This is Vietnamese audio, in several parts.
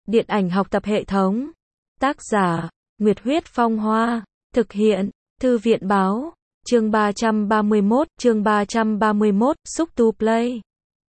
Điện ảnh học tập hệ thống. Tác giả, Nguyệt Huyết Phong Hoa. Thực hiện, Thư viện Báo. Chương 331, xúc tu play.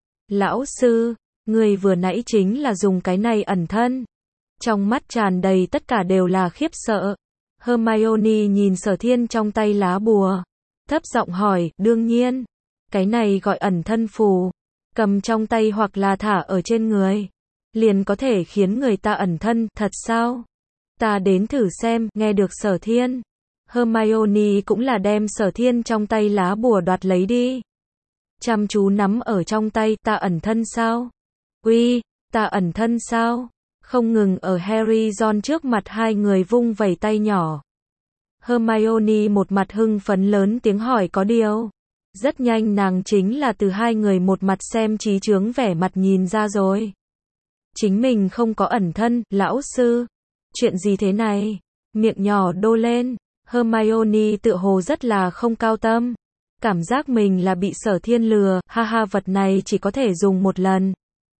Lão sư, người vừa nãy chính là dùng cái này ẩn thân. Trong mắt tràn đầy tất cả đều là khiếp sợ. Hermione nhìn Sở Thiên trong tay lá bùa. Thấp giọng hỏi, đương nhiên. Cái này gọi ẩn thân phù. Cầm trong tay hoặc là thả ở trên người. Liền có thể khiến người ta ẩn thân, thật sao? Ta đến thử xem, nghe được Sở Thiên. Hermione cũng là đem Sở Thiên trong tay lá bùa đoạt lấy đi. Chăm chú nắm ở trong tay, ta ẩn thân sao? Uy, ta ẩn thân sao? Không ngừng ở Harry Ron trước mặt hai người vung vẩy tay nhỏ. Hermione một mặt hưng phấn lớn tiếng hỏi có điều. Rất nhanh nàng chính là từ hai người một mặt xem trí chướng vẻ mặt nhìn ra rồi. Chính mình không có ẩn thân, lão sư. Chuyện gì thế này? Miệng nhỏ đô lên. Hermione tựa hồ rất là không cao tâm. Cảm giác mình là bị Sở Thiên lừa, ha ha, vật này chỉ có thể dùng một lần.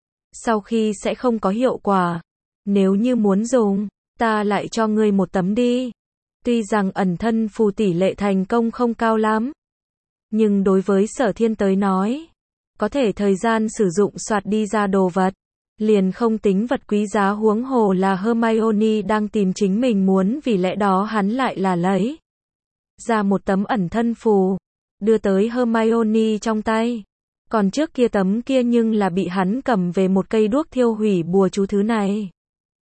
Sau khi sẽ không có hiệu quả. Nếu như muốn dùng, ta lại cho ngươi một tấm đi. Tuy rằng ẩn thân phù tỷ lệ thành công không cao lắm. Nhưng đối với Sở Thiên tới nói, có thể thời gian sử dụng soạt đi ra đồ vật. Liền không tính vật quý giá, huống hồ là Hermione đang tìm chính mình muốn, vì lẽ đó hắn lại là lấy ra một tấm ẩn thân phù, đưa tới Hermione trong tay. Còn trước kia tấm kia nhưng là bị hắn cầm về một cây đuốc thiêu hủy bùa chú thứ này.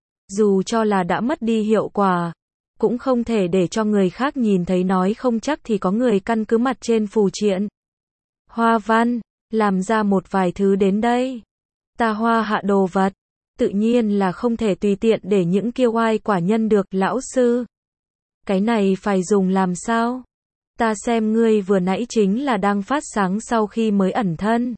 Dù cho là đã mất đi hiệu quả, cũng không thể để cho người khác nhìn thấy, nói không chắc thì có người căn cứ mặt trên phù triện hoa văn, làm ra một vài thứ đến đây. Ta hoa hạ đồ vật, tự nhiên là không thể tùy tiện để những kia oai quả nhân được, lão sư. Cái này phải dùng làm sao? Ta xem ngươi vừa nãy chính là đang phát sáng sau khi mới ẩn thân.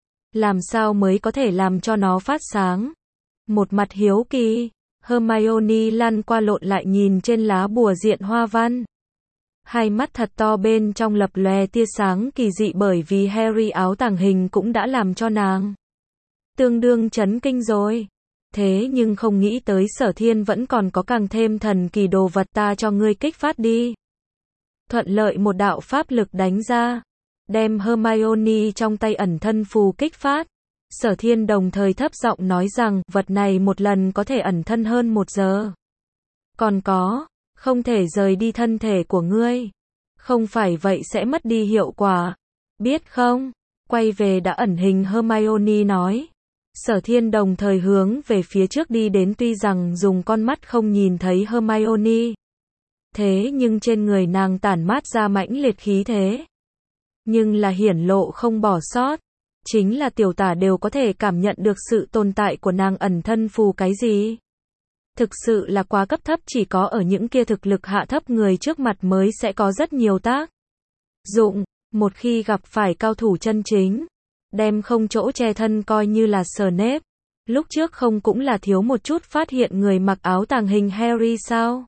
Làm sao mới có thể làm cho nó phát sáng? Một mặt hiếu kỳ, Hermione lăn qua lộn lại nhìn trên lá bùa diện hoa văn. Hai mắt thật to bên trong lập lòe tia sáng kỳ dị, bởi vì Harry áo tàng hình cũng đã làm cho nàng tương đương chấn kinh rồi. Thế nhưng không nghĩ tới Sở Thiên vẫn còn có càng thêm thần kỳ đồ vật, ta cho ngươi kích phát đi. Thuận lợi một đạo pháp lực đánh ra, đem Hermione trong tay ẩn thân phù kích phát. Sở Thiên đồng thời thấp giọng nói rằng, vật này một lần có thể ẩn thân hơn 1 giờ. Còn có, không thể rời đi thân thể của ngươi. Không phải vậy sẽ mất đi hiệu quả. Biết không? Quay về đã ẩn hình, Hermione nói. Sở Thiên đồng thời hướng về phía trước đi đến, tuy rằng dùng con mắt không nhìn thấy Hermione. Thế nhưng trên người nàng tản mát ra mãnh liệt khí thế. Nhưng là hiển lộ không bỏ sót. Chính là tiểu tả đều có thể cảm nhận được sự tồn tại của nàng ẩn thân phù. Cái gì? Thực sự là quá cấp thấp, chỉ có ở những kia thực lực hạ thấp người trước mặt mới sẽ có rất nhiều tác dụng. Một khi gặp phải cao thủ chân chính, đem không chỗ che thân, coi như là Snape. Lúc trước không cũng là thiếu một chút phát hiện người mặc áo tàng hình Harry sao?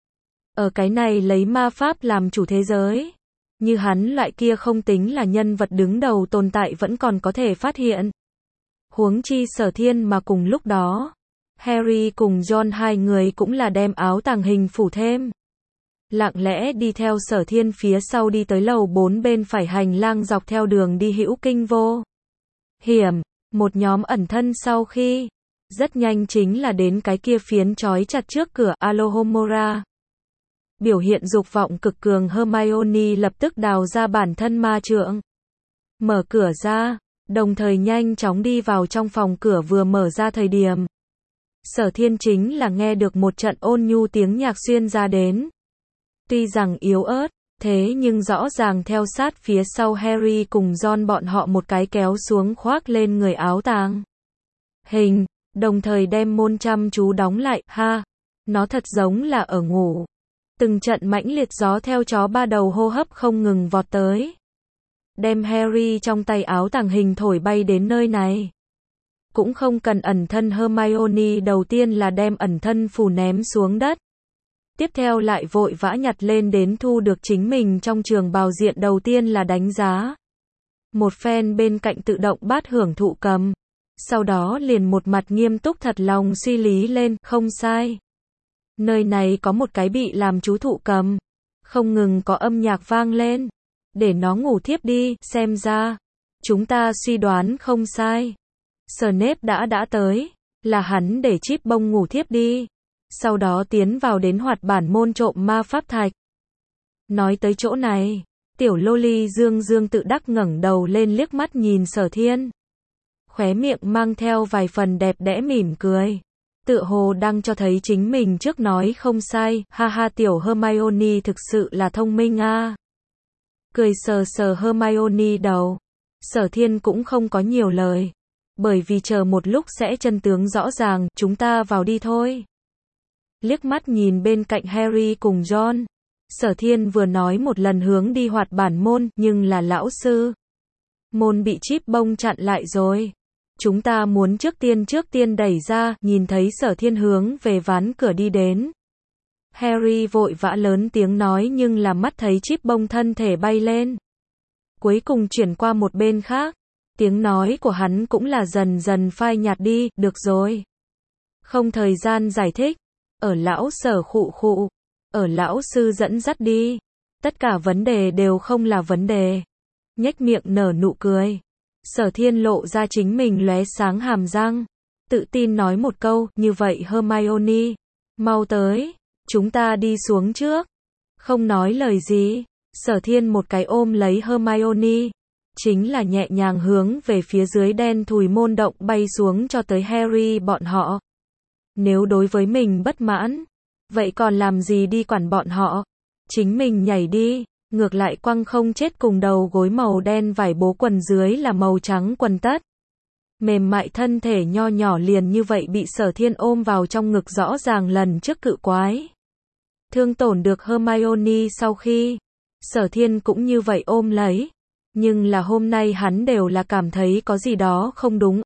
Ở cái này lấy ma pháp làm chủ thế giới, như hắn loại kia không tính là nhân vật đứng đầu tồn tại vẫn còn có thể phát hiện. Huống chi Sở Thiên, mà cùng lúc đó, Harry cùng Ron hai người cũng là đem áo tàng hình phủ thêm. Lặng lẽ đi theo Sở Thiên phía sau đi tới lầu 4 bên phải hành lang, dọc theo đường đi hữu kinh vô hiểm. Một nhóm ẩn thân sau khi rất nhanh chính là đến cái kia phiến trói chặt trước cửa Alohomora. Biểu hiện dục vọng cực cường, Hermione lập tức đào ra bản thân ma trượng, mở cửa ra, đồng thời nhanh chóng đi vào trong phòng. Cửa vừa mở ra thời điểm, Sở Thiên chính là nghe được một trận ôn nhu tiếng nhạc xuyên ra đến. Tuy rằng yếu ớt, thế nhưng rõ ràng theo sát phía sau Harry cùng Ron bọn họ một cái kéo xuống khoác lên người áo tàng hình, đồng thời đem môn chăm chú đóng lại. Ha, nó thật giống là ở ngủ. Từng trận mãnh liệt gió theo chó ba đầu hô hấp không ngừng vọt tới, đem Harry trong tay áo tàng hình thổi bay đến nơi này. Cũng không cần ẩn thân, Hermione đầu tiên là đem ẩn thân phù ném xuống đất. Tiếp theo lại vội vã nhặt lên đến, thu được chính mình trong trường bào diện, đầu tiên là đánh giá một phen, bên cạnh tự động bát hưởng thụ cầm. Sau đó liền một mặt nghiêm túc thật lòng suy lý lên, không sai. Nơi này có một cái bị làm chú thụ cầm. Không ngừng có âm nhạc vang lên. Để nó ngủ thiếp đi, xem ra. Chúng ta suy đoán không sai. Snape đã tới. Là hắn để Chip Bông ngủ thiếp đi. Sau đó tiến vào đến hoạt bản môn trộm ma pháp thạch. Nói tới chỗ này, tiểu loli Dương Dương tự đắc ngẩng đầu lên liếc mắt nhìn Sở Thiên. Khóe miệng mang theo vài phần đẹp đẽ mỉm cười. Tựa hồ đang cho thấy chính mình trước nói không sai, ha ha tiểu Hermione thực sự là thông minh a. Cười sờ sờ Hermione đầu. Sở Thiên cũng không có nhiều lời. Bởi vì chờ một lúc sẽ chân tướng rõ ràng, chúng ta vào đi thôi. Liếc mắt nhìn bên cạnh Harry cùng Ron. Sở Thiên vừa nói một lần hướng đi hoạt bản môn, nhưng là lão sư. Môn bị Chip Bông chặn lại rồi. Chúng ta muốn trước tiên đẩy ra, nhìn thấy Sở Thiên hướng về ván cửa đi đến. Harry vội vã lớn tiếng nói nhưng là mắt thấy Chip Bông thân thể bay lên. Cuối cùng chuyển qua một bên khác. Tiếng nói của hắn cũng là dần dần phai nhạt đi, được rồi. Không thời gian giải thích. Ở lão Sở khụ khụ. Ở lão sư dẫn dắt đi. Tất cả vấn đề đều không là vấn đề. Nhếch miệng nở nụ cười. Sở Thiên lộ ra chính mình lóe sáng hàm răng. Tự tin nói một câu, như vậy Hermione. Mau tới. Chúng ta đi xuống trước. Không nói lời gì. Sở Thiên một cái ôm lấy Hermione. Chính là nhẹ nhàng hướng về phía dưới đen thùi môn động bay xuống cho tới Harry bọn họ. Nếu đối với mình bất mãn, vậy còn làm gì đi quản bọn họ? Chính mình nhảy đi, ngược lại quăng không chết cùng đầu gối màu đen vải bố quần dưới là màu trắng quần tất. Mềm mại thân thể nho nhỏ liền như vậy bị Sở Thiên ôm vào trong ngực rõ ràng lần trước cự quái. Thương tổn được Hermione sau khi, Sở Thiên cũng như vậy ôm lấy. Nhưng là hôm nay hắn đều là cảm thấy có gì đó không đúng,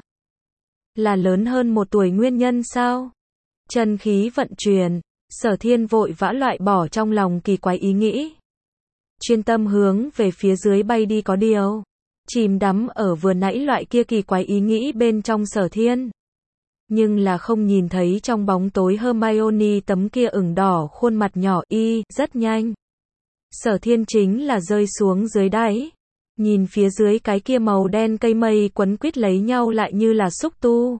là lớn hơn một tuổi nguyên nhân sao? Chân khí vận chuyển, Sở Thiên vội vã loại bỏ trong lòng kỳ quái ý nghĩ. Chuyên tâm hướng về phía dưới bay đi có điều. Chìm đắm ở vừa nãy loại kia kỳ quái ý nghĩ bên trong Sở Thiên. Nhưng là không nhìn thấy trong bóng tối Hermione tấm kia ửng đỏ khuôn mặt nhỏ rất nhanh. Sở Thiên chính là rơi xuống dưới đáy. Nhìn phía dưới cái kia màu đen cây mây quấn quýt lấy nhau lại như là xúc tu.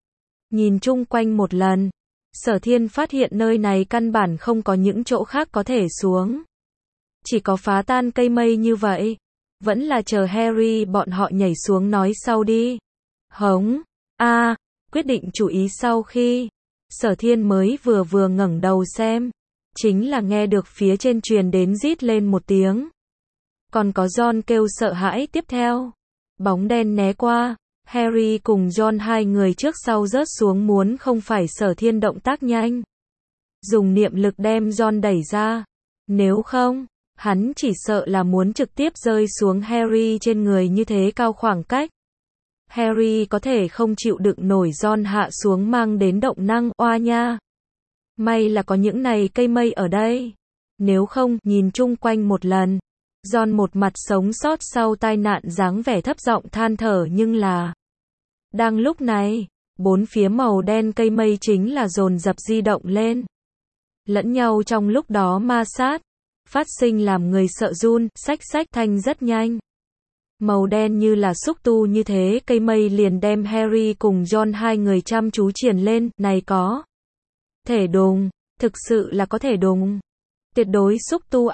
Nhìn chung quanh một lần, Sở Thiên phát hiện nơi này căn bản không có những chỗ khác có thể xuống. Chỉ có phá tan cây mây như vậy. Vẫn là chờ Harry bọn họ nhảy xuống nói sau đi. Hống, quyết định chú ý sau khi, Sở Thiên mới vừa ngẩng đầu xem. Chính là nghe được phía trên truyền đến rít lên một tiếng. Còn có Ron kêu sợ hãi tiếp theo. Bóng đen né qua. Harry cùng Ron hai người trước sau rớt xuống muốn không phải Sở Thiên động tác nhanh. Dùng niệm lực đem Ron đẩy ra. Nếu không, hắn chỉ sợ là muốn trực tiếp rơi xuống Harry trên người như thế cao khoảng cách. Harry có thể không chịu đựng nổi Ron hạ xuống mang đến động năng, oa nha. May là có những này cây mây ở đây. Nếu không, nhìn chung quanh một lần. Ron một mặt sống sót sau tai nạn dáng vẻ thấp giọng than thở nhưng là. Đang lúc này, bốn phía màu đen cây mây chính là dồn dập di động lên. Lẫn nhau trong lúc đó ma sát. Phát sinh làm người sợ run, xách thanh rất nhanh. Màu đen như là xúc tu như thế cây mây liền đem Harry cùng Ron hai người chăm chú triển lên, này có. Thể đùng, thực sự là có thể đùng. Tuyệt đối xúc tu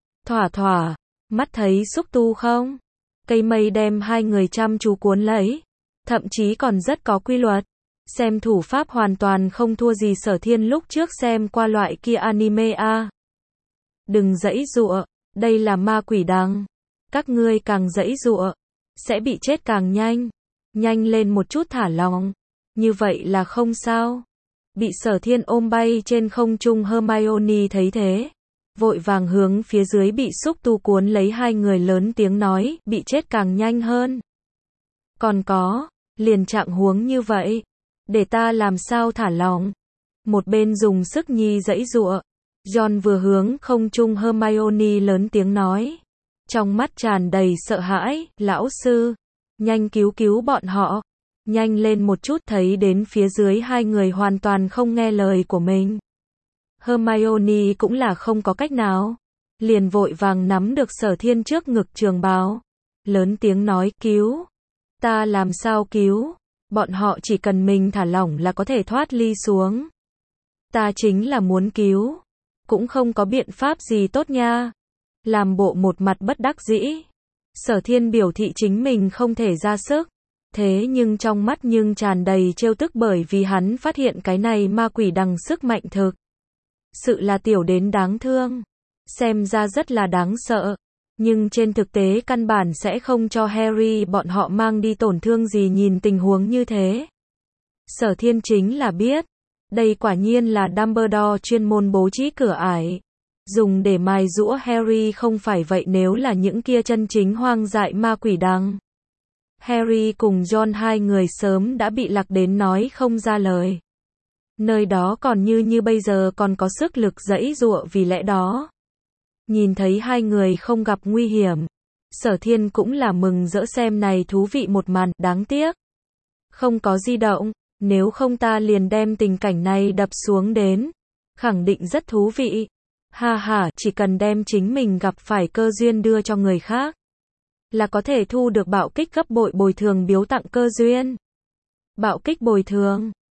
thỏa, mắt thấy xúc tu không? Cây mây đem hai người chăm chú cuốn lấy. Thậm chí còn rất có quy luật. Xem thủ pháp hoàn toàn không thua gì Sở Thiên lúc trước xem qua loại kia anime Đừng giãy giụa, đây là ma quỷ đằng. Các ngươi càng giãy giụa, sẽ bị chết càng nhanh. Nhanh lên một chút thả lòng. Như vậy là không sao. Bị Sở Thiên ôm bay trên không trung Hermione thấy thế. Vội vàng hướng phía dưới bị xúc tu cuốn lấy hai người lớn tiếng nói, bị chết càng nhanh hơn. Còn có, liền trạng huống như vậy. Để ta làm sao thả lòng. Một bên dùng sức nhi giãy giụa. Ron vừa hướng không trung Hermione lớn tiếng nói. Trong mắt tràn đầy sợ hãi, lão sư. Nhanh cứu bọn họ. Nhanh lên một chút, thấy đến phía dưới hai người hoàn toàn không nghe lời của mình. Hermione cũng là không có cách nào. Liền vội vàng nắm được Sở Thiên trước ngực trường bào. Lớn tiếng nói, cứu. Ta làm sao cứu? Bọn họ chỉ cần mình thả lỏng là có thể thoát ly xuống. Ta chính là muốn cứu. Cũng không có biện pháp gì tốt nha. Làm bộ một mặt bất đắc dĩ. Sở Thiên biểu thị chính mình không thể ra sức. Thế nhưng trong mắt nhưng tràn đầy trêu tức bởi vì hắn phát hiện cái này ma quỷ đằng sức mạnh thực. Sự là tiểu đến đáng thương. Xem ra rất là đáng sợ. Nhưng trên thực tế căn bản sẽ không cho Harry bọn họ mang đi tổn thương gì nhìn tình huống như thế. Sở Thiên chính là biết. Đây quả nhiên là Dumbledore chuyên môn bố trí cửa ải. Dùng để mài giũa Harry không phải vậy nếu là những kia chân chính hoang dại ma quỷ đằng. Harry cùng John hai người sớm đã bị lạc đến nói không ra lời. Nơi đó còn như bây giờ còn có sức lực giãy giụa vì lẽ đó. Nhìn thấy hai người không gặp nguy hiểm. Sở Thiên cũng là mừng rỡ xem này thú vị một màn, đáng tiếc. Không có di động, nếu không ta liền đem tình cảnh này đập xuống đến. Khẳng định rất thú vị. Ha ha, chỉ cần đem chính mình gặp phải cơ duyên đưa cho người khác. Là có thể thu được bạo kích gấp bội bồi thường biếu tặng cơ duyên. Bạo kích bồi thường.